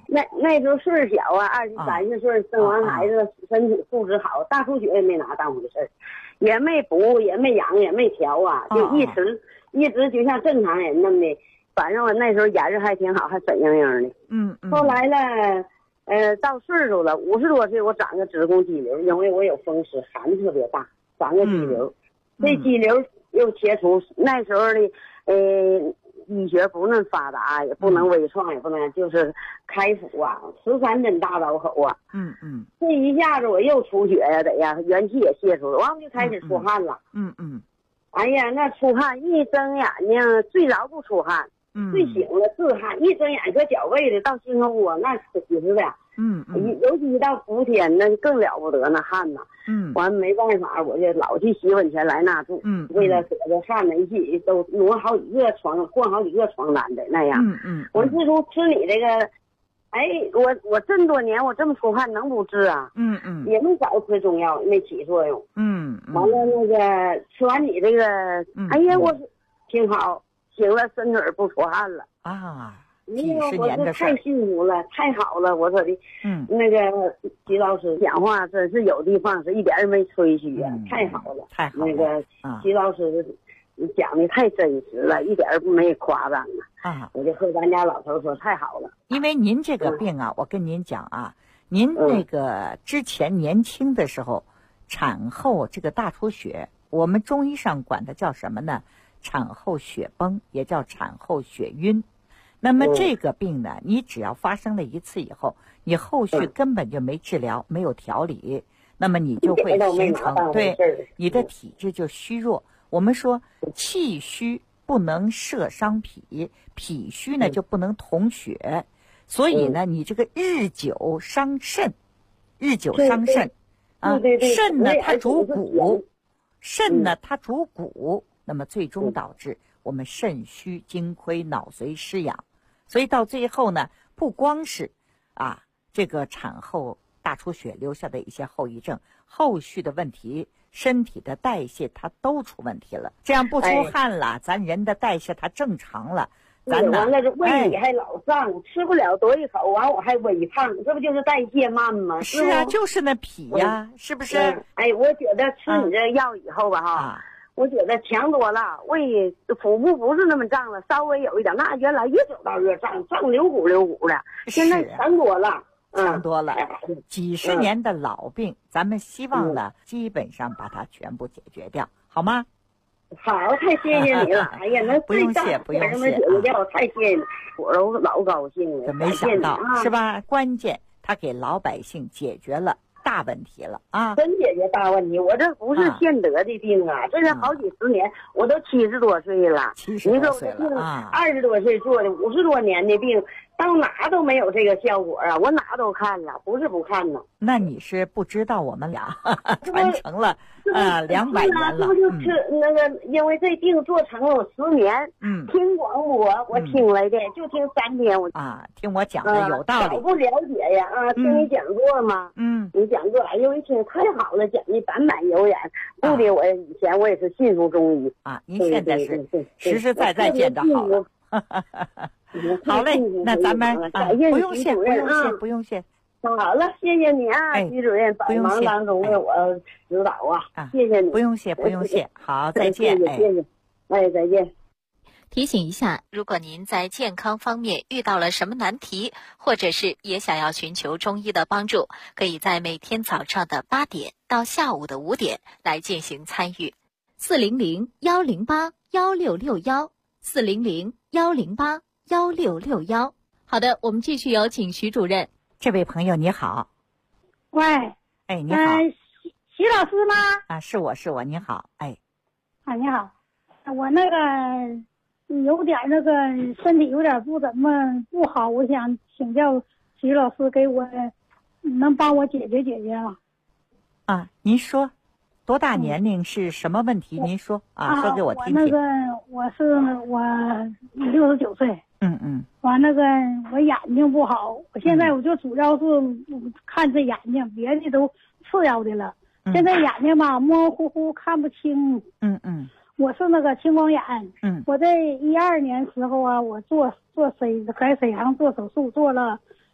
Speaker 8: 那时候岁数小啊，20、30岁生完孩子，身体素质好，大出血也没拿当回事，也没补，也没养，也没调啊，就一直就像正常人那么的。反正我那时候眼睛还挺好，还粉莹莹的。后来呢，到岁数了，50多岁，我长个子宫肌瘤，因为我有风湿，寒特别大，长个肌瘤。这肌瘤又切除，那时候的医学不能发达，也不能微创，也不能就是开腹啊，13针大刀口啊。这一下子我又出血呀，得呀，元气也泄出了，完我就开始出汗了。哎呀，那出汗一睁眼睛睡着不出汗，睡醒了是汗，一睁眼搁脚背的到心口窝，那可急似的。尤其到伏天那更了不得，那汗呐。完没办法，我就老去洗温泉来那住。为了舍得汗呢，一起都挪好几个床，换好几个床单的那样。我自从吃你这个，我这么多年我这么出汗能不治啊？也没少吃中药，没起作用。完了那个吃完你这个，哎呀，我挺好，醒了伸腿不出汗了啊。我是太幸福了，太好了！我说的，那个徐老师讲话真是有地方是一点也没吹嘘啊，太好了，太好了。那个徐老师讲的太真实了，一点也没夸张啊。我就和咱家老头说太好了。
Speaker 5: 因为您这个病啊，我跟您讲啊，您那个之前年轻的时候，产后这个大出血，我们中医上管它叫什么呢？产后血崩，也叫产后血晕。那么这个病呢，你只要发生了一次以后，你后续根本就没治疗，没有调理，那么你就会形成你的体质就虚弱。我们说气虚不能摄伤脾，脾虚呢就不能统血，所以呢你这个日久伤肾，啊，肾呢它主骨，那么最终导致我们肾虚精亏，脑髓失养。所以到最后呢，不光是这个产后大出血留下的一些后遗症，后续的问题，身体的代谢它都出问题了。这样不出汗了，咱人的代谢它正常了，咱
Speaker 8: 完了这胃里还老胀，吃不了多一口，完我还微胖，这不就是代谢慢吗？
Speaker 5: 是啊，就是那脾呀，是不是？
Speaker 8: 我觉得吃你这药以后吧，我觉得强多了，胃腹部不是那么胀了，稍微有一点，那原来越走道越胀，胀溜鼓的，现在强多了，
Speaker 5: 强多了。几十年的老病，咱们希望呢，基本上把它全部解决掉，好吗？
Speaker 8: 好，太谢谢你了。哎呀，那
Speaker 5: 不用谢，
Speaker 8: 解决掉，太谢谢你，我都老高兴了。
Speaker 5: 没想到是吧？关键他给老百姓解决了大问题了啊！
Speaker 8: 真解决大问题，我这不是现得的病啊，这是好几十年，我都70多岁了。
Speaker 5: 70多岁了啊
Speaker 8: ！20多岁做的50多年的病，到哪都没有这个效果啊！我哪都看了，不是不看呢。
Speaker 5: 那你是不知道我们俩传承了200年了。
Speaker 8: 这不就是那个，因为这病做成了我10年。听广播我听来的，就听3天我
Speaker 5: 听我讲的有道理。
Speaker 8: 我不了解呀听你讲座吗？你讲座哎呦一听太好了，讲的板板有眼。不的，我以前我也是信奉中医
Speaker 5: 您现在是实实在在见着好了。好嘞，那咱们不用谢。
Speaker 8: 好了，谢谢你徐主任，百忙当中为我指导谢谢你。
Speaker 5: 不用谢。好，再见。
Speaker 8: 谢谢。再见。
Speaker 3: 提醒一下，如果您在健康方面遇到了什么难题，或者是也想要寻求中医的帮助，可以在每天早上的8点到下午的5点来进行参与。400-108-1661，400-108-1661。好的，我们继续有请徐主任。
Speaker 5: 这位朋友你好。
Speaker 9: 喂。
Speaker 5: 你好。
Speaker 9: 徐老师吗？
Speaker 5: 是我，你好。
Speaker 9: 你好，我那个有点那个身体有点不怎么不好，我想请教徐老师给我能帮我解决吗？
Speaker 5: 您说多大年龄，是什么问题？您说说给我听听。
Speaker 9: 我69岁。完那个我眼睛不好，我现在我就主要是看这眼睛，别的都次要的了。现在眼睛吧模模糊糊看不清。我是那个青光眼。我在12年时候我在沈阳做手术，做了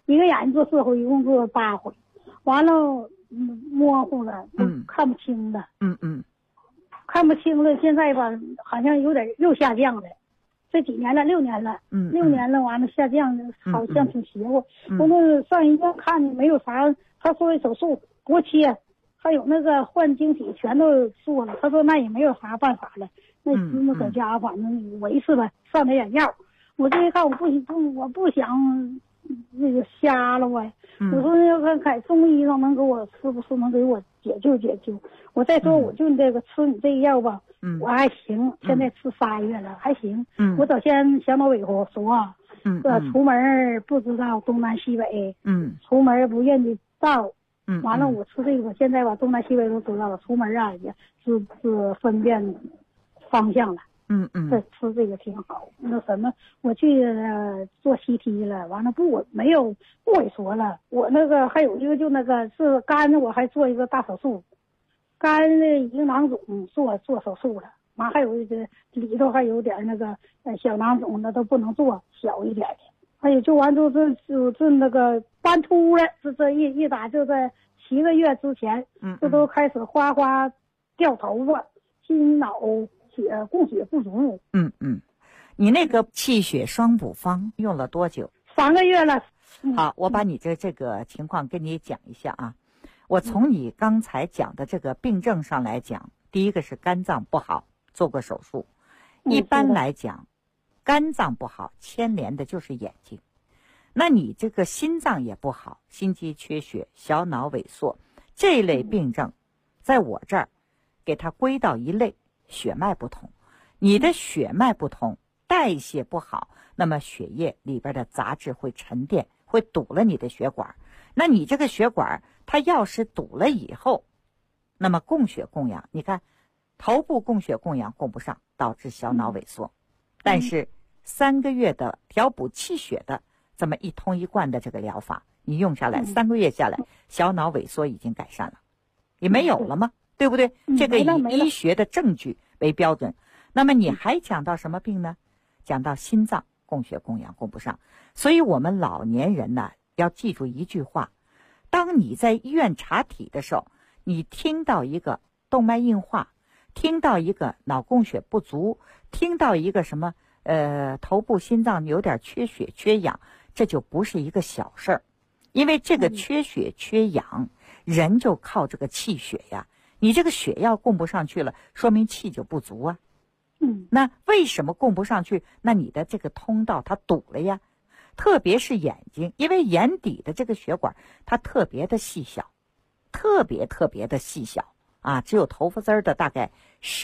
Speaker 9: 一个眼睛做4回，一共做8回，完了模糊了，看不清了，看不清了。现在吧，好像有点又下降了。这几年了，6年了，6年了，完了下降，好像挺邪乎。我那上医院看没有啥，他说手术国切，还有那个换晶体全都做了，他说那也没有啥办法了。那芝麻搁家，反正维持吧，上点眼药。我这一看，我不想那个瞎了我说要看中医上能给我是不是能给我解救。我再说我就这个吃你这个药吧，我还行，现在吃3月了还行。我早先小脑萎缩，出门不知道东南西北，出门不认得道。完了我吃这个，现在吧东南西北都知道了，出门啊也是分辨方向了。这吃这个挺好。那什么，我去做 CT 了，完了没有不萎缩了。我那个还有一个就那个是肝，我还做一个大手术，肝的硬囊肿做手术了。完还有一个里头还有点那个小囊肿，那都不能做，小一点的。还有就完之后这那个斑秃了，这一打就在7个月之前，这都开始哗哗掉头发，心脑供血不足。
Speaker 5: 你那个气血双补方用了多久
Speaker 9: ？3个月了。
Speaker 5: 好，我把你这个情况跟你讲一下啊。我从你刚才讲的这个病症上来讲，第一个是肝脏不好，做过手术。一般来讲，肝脏不好牵连的就是眼睛。那你这个心脏也不好，心肌缺血、小脑萎缩这类病症，在我这儿给它归到一类。血脉不通，你的血脉不通，代谢不好，那么血液里边的杂质会沉淀，会堵了你的血管。那你这个血管它要是堵了以后，那么供血供氧，你看头部供血供氧供不上，导致小脑萎缩。但是3个月的调补气血的这么一通一贯的这个疗法，你用下来3个月下来，小脑萎缩已经改善了，也没有了吗？对不对？这个以医学的证据为标准。那么你还讲到什么病呢？讲到心脏供血供氧供不上。所以我们老年人呢，要记住一句话：当你在医院查体的时候，你听到一个动脉硬化，听到一个脑供血不足，听到一个什么头部心脏有点缺血缺氧，这就不是一个小事儿。因为这个缺血缺氧，人就靠这个气血呀。你这个血要供不上去了，说明气就不足啊。那为什么供不上去？那你的这个通道它堵了呀。特别是眼睛，因为眼底的这个血管它特别的细小，特别的细小啊，只有头发丝的大概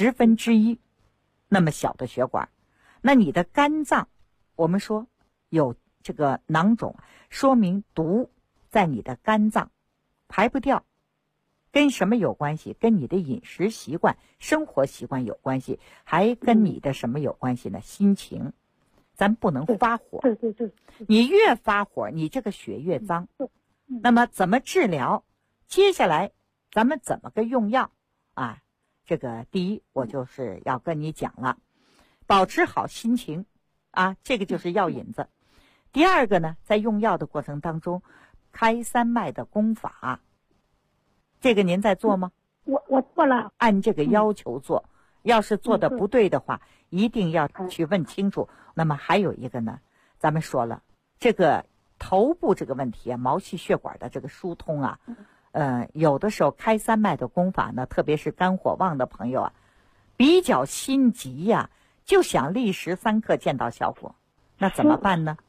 Speaker 5: 1/10那么小的血管。那你的肝脏，我们说有这个囊肿，说明毒在你的肝脏排不掉。跟什么有关系？跟你的饮食习惯、生活习惯有关系，还跟你的什么有关系呢？心情。咱不能发火。
Speaker 9: 对。
Speaker 5: 你越发火，你这个血越脏。那么怎么治疗？接下来咱们怎么个用药啊？这个第一，我就是要跟你讲了，保持好心情啊，这个就是药引子。第二个呢，在用药的过程当中，开3脉的功法。这个您在做吗？
Speaker 9: 我做了，
Speaker 5: 按这个要求做。要是做的不对的话，一定要去问清楚。那么还有一个呢，咱们说了，这个头部这个问题啊，毛细血管的这个疏通啊，有的时候开3脉的功法呢，特别是肝火旺的朋友啊，比较心急呀，就想立时3刻见到效果，那怎么办呢？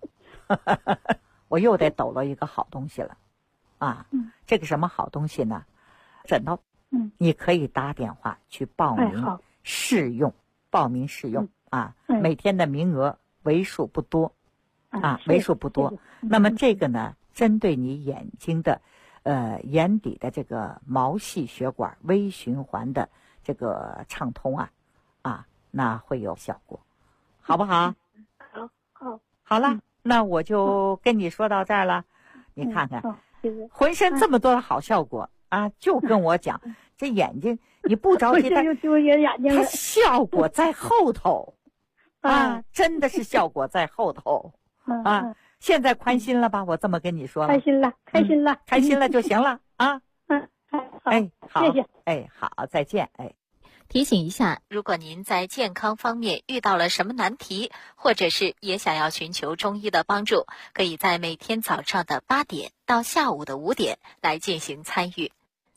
Speaker 5: 我又得抖了一个好东西了。这个什么好东西呢？枕头。你可以打电话去报名试用，每天的名额为数不多，为数不多。那么这个呢，针对你眼睛的眼底的这个毛细血管微循环的这个畅通那会有效果，好不好？好了，那我就跟你说到这儿了。你看看，浑身这么多的好效果就跟我讲，这眼睛你不着急，它效果在后头真的是效果在后头现在宽心了吧？我这么跟你说了。
Speaker 9: 开心了，开心了，
Speaker 5: 开心了就行了啊。
Speaker 9: 哎，好，
Speaker 5: 谢
Speaker 9: 谢。
Speaker 5: 哎，好，再见。哎。
Speaker 3: 提醒一下，如果您在健康方面遇到了什么难题，或者是也想要寻求中医的帮助，可以在每天早上的8点到下午的5点来进行参与。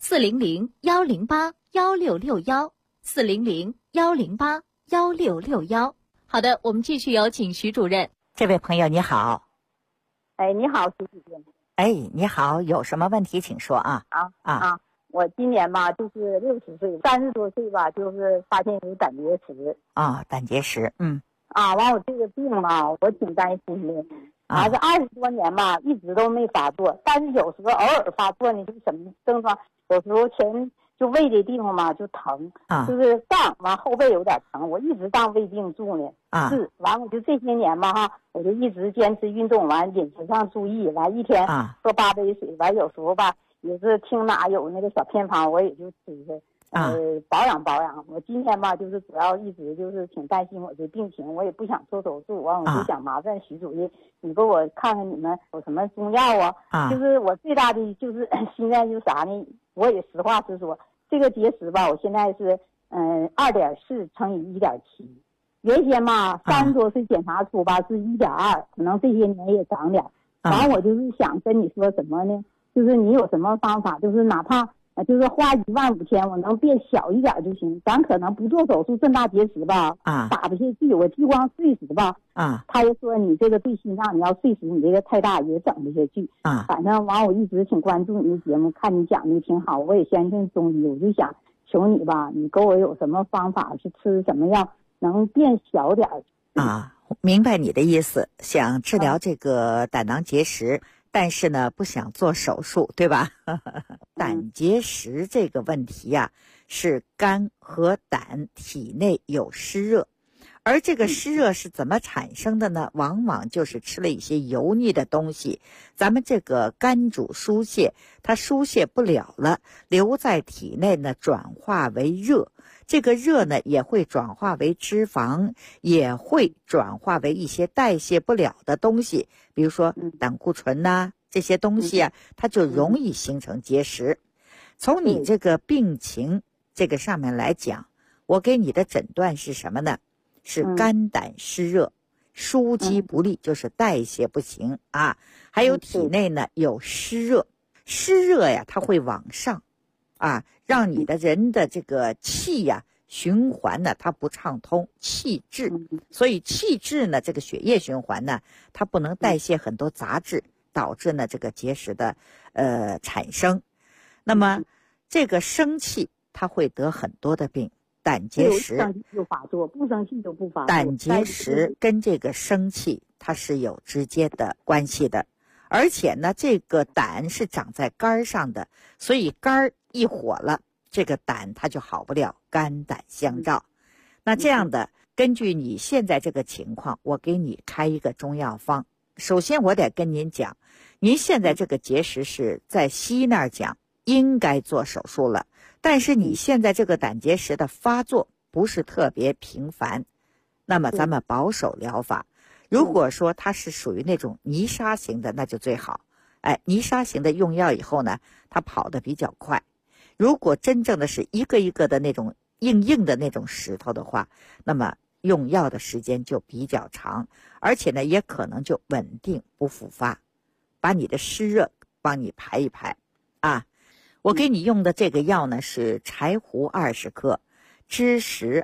Speaker 6: 400-108-1661，400-108-1661。好的，我们继续有请徐主任。
Speaker 5: 这位朋友你好。
Speaker 10: 哎，你好，徐主任。
Speaker 5: 哎，你好，有什么问题请说啊。
Speaker 10: 我今年吧就是60岁，30多岁吧，就是发现有胆结石。
Speaker 5: 胆结石，
Speaker 10: 完我这个病嘛，我挺担心的。这20多年吧，一直都没发作，但是有时候偶尔发作呢，就是什么症状？有时候前就胃这地方嘛就疼，就是胀，完后背有点疼，我一直当胃病住呢。完我就这些年吧我就一直坚持运动，完饮食上注意，完一天喝8杯水，完有时候吧。也是听哪有那个小偏方，我也就吃着，保养保养。我今天吧，就是主要一直就是挺担心我这病情，我也不想做手术，完我就想麻烦徐主任，你给我看看你们有什么中药啊？就是我最大的就是心愿就是啥呢？我也实话实说，这个结石吧，我现在是2.4乘以1.7，原先嘛30多岁检查出吧是1.2，可能这些年也长点。完我就是想跟你说什么呢？就是你有什么方法，就是哪怕就是花15000天，我能变小一点就行。咱可能不做手术，这么大结石吧，打不下去，我激光碎石吧，他就说你这个对心脏，你要碎石，你这个太大也整不下去。反正完我一直挺关注你的节目，看你讲的挺好，我也相信中医，我就想求你吧，你给我有什么方法，是吃什么药能变小点
Speaker 5: 明白你的意思，想治疗这个胆囊结石。但是呢，不想做手术，对吧？胆结石这个问题呀，是肝和胆体内有湿热，而这个湿热是怎么产生的呢？往往就是吃了一些油腻的东西，咱们这个肝主疏泄，它疏泄不了了，留在体内呢，转化为热。这个热呢，也会转化为脂肪，也会转化为一些代谢不了的东西，比如说胆固醇这些东西它就容易形成结石。从你这个病情这个上面来讲，我给你的诊断是什么呢？是肝胆湿热，枢机不利，就是代谢不行还有体内呢有湿热，湿热呀它会往上让你的人的这个气循环呢它不畅通，气滞，所以气滞呢这个血液循环呢它不能代谢很多杂质，导致呢这个结石的产生。那么这个生气它会得很多的病，胆结石
Speaker 10: 生气就发作，不生气就不发作。
Speaker 5: 胆结石跟这个生气它是有直接的关系的，而且呢这个胆是长在肝上的，所以肝一火了，这个胆它就好不了，肝胆相照。那这样的，根据你现在这个情况，我给你开一个中药方。首先我得跟您讲，您现在这个结石是在西医那儿讲应该做手术了，但是你现在这个胆结石的发作不是特别频繁，那么咱们保守疗法。如果说它是属于那种泥沙型的，那就最好。泥沙型的用药以后呢，它跑得比较快。如果真正的是一个一个的那种硬的那种石头的话，那么用药的时间就比较长，而且呢也可能就稳定不复发，把你的湿热帮你排一排我给你用的这个药呢是柴胡20克，栀实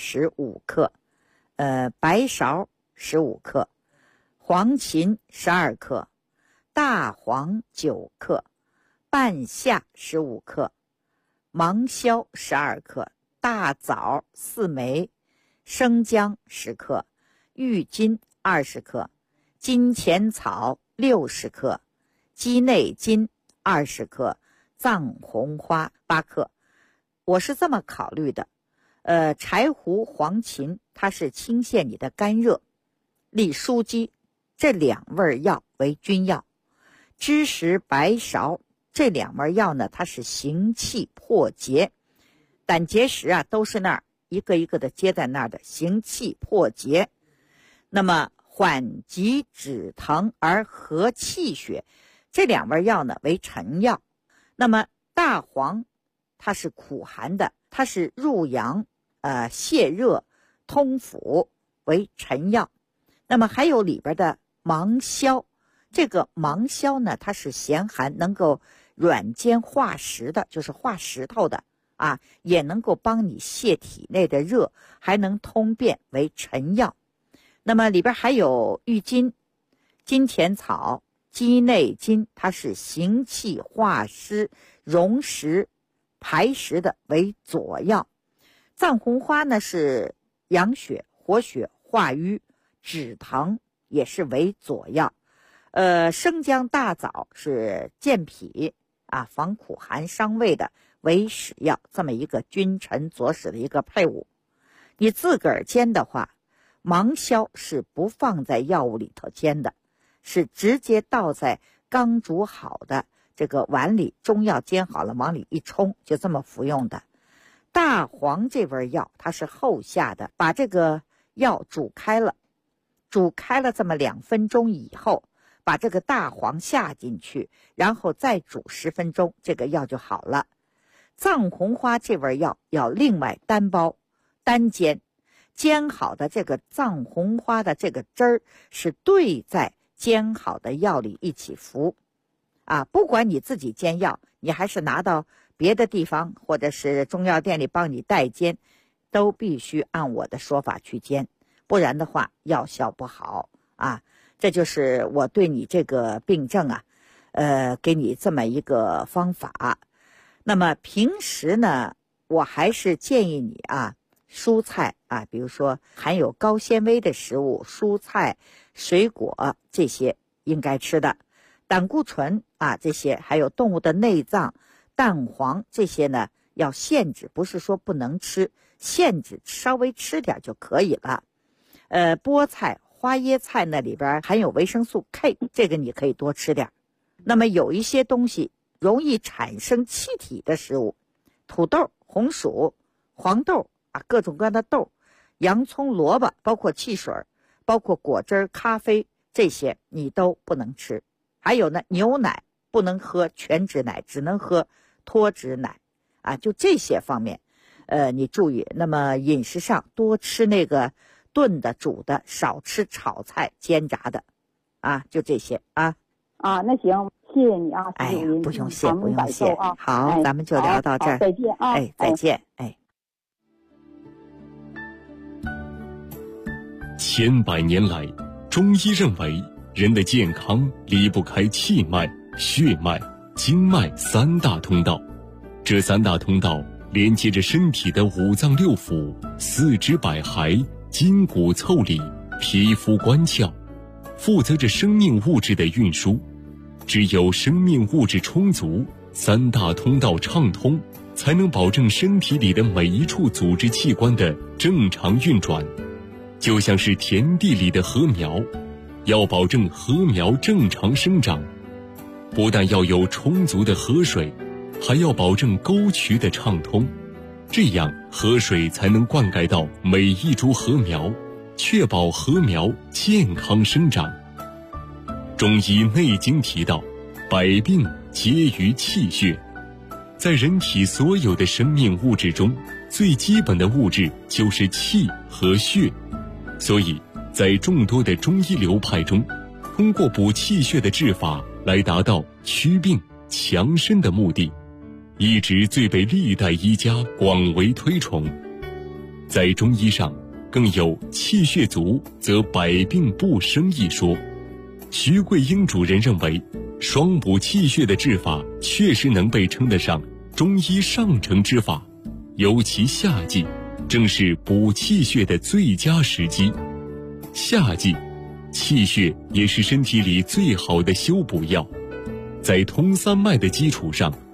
Speaker 5: 25克，白芍15克，黄芩12克，大黄9克，半夏15克，芒硝12克，大枣4枚，生姜10克，郁金20克，金钱草60克，鸡内金20克，藏红花8克。我是这么考虑的，柴胡、黄芩它是清泻你的肝热，利枢机，这2味药为君药。栀实、白芍这2味药呢，它是行气破结，胆结石都是那儿一个一个的接在那儿的，行气破结。那么缓急止疼而和气血，这2味药呢为臣药。那么大黄它是苦寒的，它是入阳泻热通腑，为臣药。那么还有里边的芒硝，这个芒硝呢它是咸寒，能够软坚化石的，就是化石头的啊，也能够帮你泻体内的热，还能通便，为臣药。那么里边还有郁金、金钱草、鸡内金，它是行气化湿、溶石、排石的，为佐药。藏红花呢是养血、活血、化瘀、止疼，也是为佐药。生姜、大枣是健脾啊，防苦寒伤胃的，为使药。这么一个君臣佐使的一个配伍。你自个儿煎的话，芒硝是不放在药物里头煎的，是直接倒在刚煮好的这个碗里，中药煎好了往里一冲，就这么服用的。大黄这味药它是后下的，把这个药煮开了这么2分钟以后，把这个大黄下进去，然后再煮10分钟，这个药就好了。藏红花这味药要另外单包单煎，煎好的这个藏红花的这个汁儿是兑在煎好的药里一起服啊。不管你自己煎药，你还是拿到别的地方或者是中药店里帮你代煎，都必须按我的说法去煎，不然的话药效不好啊。这就是我对你这个病症啊给你这么一个方法。那么平时呢，我还是建议你啊，蔬菜啊，比如说含有高纤维的食物，蔬菜、水果这些应该吃的。胆固醇啊这些，还有动物的内脏、蛋黄这些呢要限制，不是说不能吃，限制稍微吃点就可以了。菠菜、花椰菜那里边含有维生素 K， 这个你可以多吃点。那么有一些东西容易产生气体的食物，土豆、红薯、黄豆啊，各种各样的豆，洋葱、萝卜，包括汽水，包括果汁、咖啡，这些你都不能吃。还有呢，牛奶不能喝全脂奶，只能喝脱脂奶啊，就这些方面你注意。那么饮食上多吃那个炖的、煮的，少吃炒菜、煎炸的啊，就这些啊。
Speaker 10: 那行，谢谢你啊。
Speaker 5: 哎呀，不用谢，不用谢啊。好，咱们就聊到这儿。
Speaker 10: 再见啊。
Speaker 5: 再见。
Speaker 2: 千百年来，中医认为人的健康离不开气脉、血脉、经脉3大通道。这3大通道连接着身体的5脏6腑、四肢百骸、筋骨腠理、皮肤关窍，负责着生命物质的运输。只有生命物质充足，3大通道畅通，才能保证身体里的每一处组织器官的正常运转。就像是田地里的禾苗，要保证禾苗正常生长，不但要有充足的河水，还要保证沟渠的畅通，这样河水才能灌溉到每一株禾苗，确保禾苗健康生长。中医内经提到，百病皆于气血。在人体所有的生命物质中，最基本的物质就是气和血。所以在众多的中医流派中，通过补气血的治法来达到祛病强身的目的，一直最被历代医家广为推崇。在中医上更有气血足则百病不生一说。徐桂英主任认为，双补气血的治法确实能被称得上中医上乘之法，尤其夏季正是补气血的最佳时机。夏季气血也是身体里最好的修补药，在通3脉的基础上，